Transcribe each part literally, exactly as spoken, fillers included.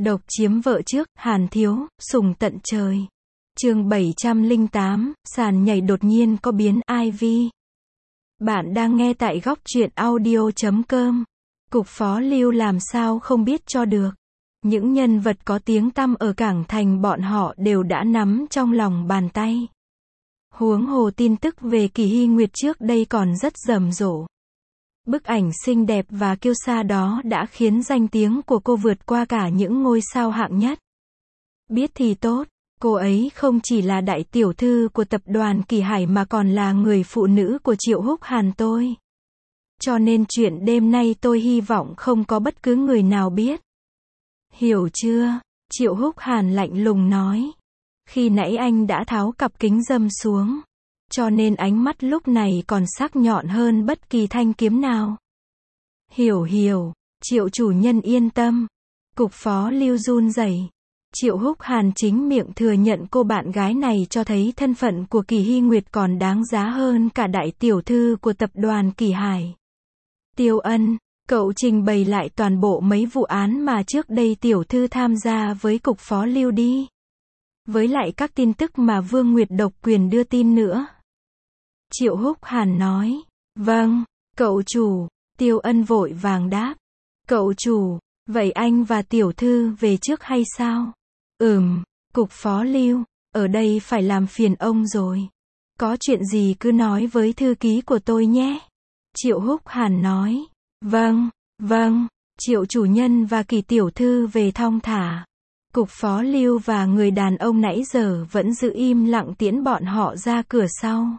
Độc chiếm vợ trước, Hàn Thiếu, sủng tận trời. Chương bảy trăm lẻ tám, sàn nhảy đột nhiên có biến, i vê. Bạn đang nghe tại góc truyện audio chấm com. Cục phó Lưu làm sao không biết cho được. Những nhân vật có tiếng tăm ở Cảng Thành bọn họ đều đã nắm trong lòng bàn tay. Huống hồ tin tức về Kỳ Hy Nguyệt trước đây còn rất rầm rộ. Bức ảnh xinh đẹp và kiêu sa đó đã khiến danh tiếng của cô vượt qua cả những ngôi sao hạng nhất. Biết thì tốt, cô ấy không chỉ là đại tiểu thư của tập đoàn Kỳ Hải mà còn là người phụ nữ của Triệu Húc Hàn tôi. Cho nên chuyện đêm nay tôi hy vọng không có bất cứ người nào biết. Hiểu chưa? Triệu Húc Hàn lạnh lùng nói. Khi nãy anh đã tháo cặp kính râm xuống. Cho nên ánh mắt lúc này còn sắc nhọn hơn bất kỳ thanh kiếm nào. Hiểu hiểu, Triệu chủ nhân yên tâm. Cục phó Lưu run rẩy. Triệu Húc Hàn chính miệng thừa nhận cô bạn gái này cho thấy thân phận của Kỳ Hy Nguyệt còn đáng giá hơn cả đại tiểu thư của tập đoàn Kỳ Hải. Tiêu Ân, cậu trình bày lại toàn bộ mấy vụ án mà trước đây tiểu thư tham gia với cục phó Lưu đi. Với lại các tin tức mà Vương Nguyệt độc quyền đưa tin nữa. Triệu Húc Hàn nói. Vâng, cậu chủ. Tiêu Ân vội vàng đáp. Cậu chủ, vậy anh và tiểu thư về trước hay sao? Ừm, cục phó Lưu, ở đây phải làm phiền ông rồi. Có chuyện gì cứ nói với thư ký của tôi nhé. Triệu Húc Hàn nói. Vâng, vâng, Triệu chủ nhân và Kỳ tiểu thư về thong thả. Cục phó Lưu và người đàn ông nãy giờ vẫn giữ im lặng tiễn bọn họ ra cửa sau.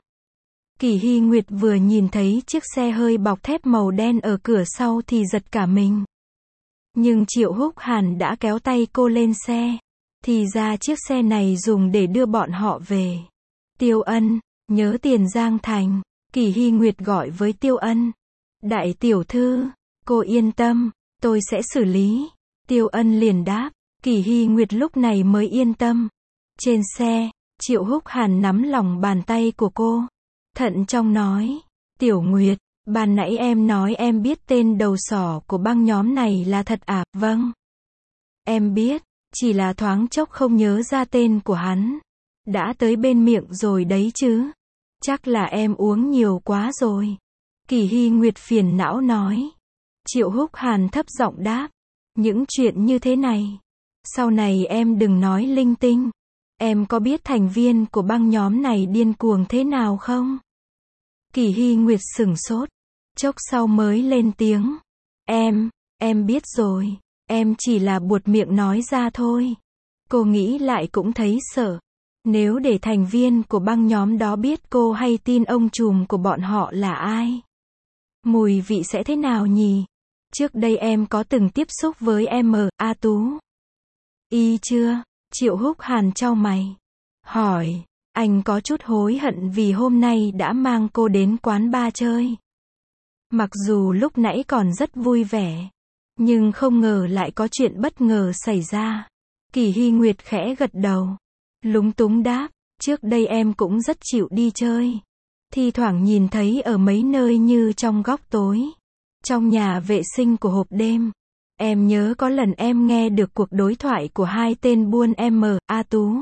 Kỳ Hy Nguyệt vừa nhìn thấy chiếc xe hơi bọc thép màu đen ở cửa sau thì giật cả mình. Nhưng Triệu Húc Hàn đã kéo tay cô lên xe. Thì ra chiếc xe này dùng để đưa bọn họ về. Tiêu Ân, nhớ tiền Giang Thành. Kỳ Hy Nguyệt gọi với Tiêu Ân. Đại tiểu thư, cô yên tâm, tôi sẽ xử lý. Tiêu Ân liền đáp. Kỳ Hy Nguyệt lúc này mới yên tâm. Trên xe, Triệu Húc Hàn nắm lòng bàn tay của cô. Thận trọng nói. Tiểu Nguyệt, ban nãy em nói em biết tên đầu sỏ của băng nhóm này là thật à? Vâng. Em biết, chỉ là thoáng chốc không nhớ ra tên của hắn. Đã tới bên miệng rồi đấy chứ. Chắc là em uống nhiều quá rồi. Kỳ Hy Nguyệt phiền não nói. Triệu Húc Hàn thấp giọng đáp. Những chuyện như thế này. Sau này em đừng nói linh tinh. Em có biết thành viên của băng nhóm này điên cuồng thế nào không? Kỳ Hy Nguyệt sửng sốt. Chốc sau mới lên tiếng. Em, em biết rồi. Em chỉ là buột miệng nói ra thôi. Cô nghĩ lại cũng thấy sợ. Nếu để thành viên của băng nhóm đó biết cô hay tin ông trùm của bọn họ là ai? Mùi vị sẽ thế nào nhỉ? Trước đây em có từng tiếp xúc với em ở A Tú. Y chưa? Triệu Húc Hàn chau mày. Hỏi, anh có chút hối hận vì hôm nay đã mang cô đến quán bar chơi. Mặc dù lúc nãy còn rất vui vẻ. Nhưng không ngờ lại có chuyện bất ngờ xảy ra. Kỳ Hy Nguyệt khẽ gật đầu. Lúng túng đáp, trước đây em cũng rất chịu đi chơi. Thi thoảng nhìn thấy ở mấy nơi như trong góc tối. Trong nhà vệ sinh của hộp đêm. Em nhớ có lần em nghe được cuộc đối thoại của hai tên buôn M, A Tú.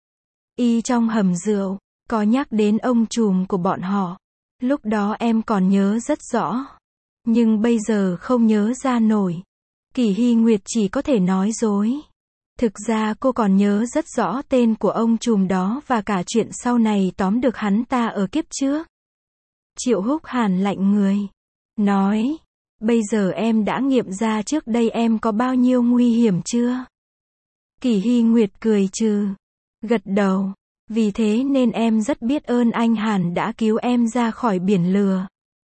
Y trong hầm rượu, có nhắc đến ông trùm của bọn họ. Lúc đó em còn nhớ rất rõ. Nhưng bây giờ không nhớ ra nổi. Kỳ Hy Nguyệt chỉ có thể nói dối. Thực ra cô còn nhớ rất rõ tên của ông trùm đó và cả chuyện sau này tóm được hắn ta ở kiếp trước. Triệu Húc Hàn lạnh người. Nói. Bây giờ em đã nghiệm ra trước đây em có bao nhiêu nguy hiểm chưa? Kỳ Hy Nguyệt cười trừ. Gật đầu. Vì thế nên em rất biết ơn anh Hàn đã cứu em ra khỏi biển lừa.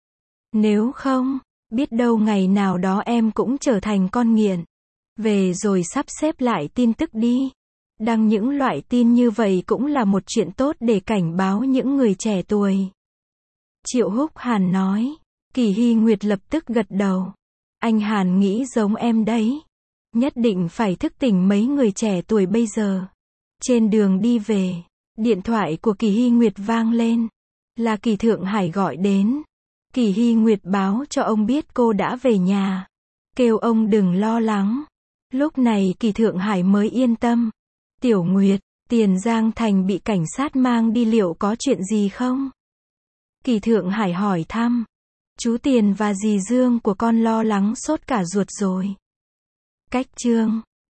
Nếu không, biết đâu ngày nào đó em cũng trở thành con nghiện. Về rồi sắp xếp lại tin tức đi. Đăng những loại tin như vậy cũng là một chuyện tốt để cảnh báo những người trẻ tuổi. Triệu Húc Hàn nói. Kỳ Hy Nguyệt lập tức gật đầu. Anh Hàn nghĩ giống em đấy. Nhất định phải thức tỉnh mấy người trẻ tuổi bây giờ. Trên đường đi về, điện thoại của Kỳ Hy Nguyệt vang lên. Là Kỳ Thượng Hải gọi đến. Kỳ Hy Nguyệt báo cho ông biết cô đã về nhà. Kêu ông đừng lo lắng. Lúc này Kỳ Thượng Hải mới yên tâm. Tiểu Nguyệt, Tiền Giang Thành bị cảnh sát mang đi liệu có chuyện gì không? Kỳ Thượng Hải hỏi thăm. Chú Tiền và dì Dương của con lo lắng sốt cả ruột rồi. Cách chương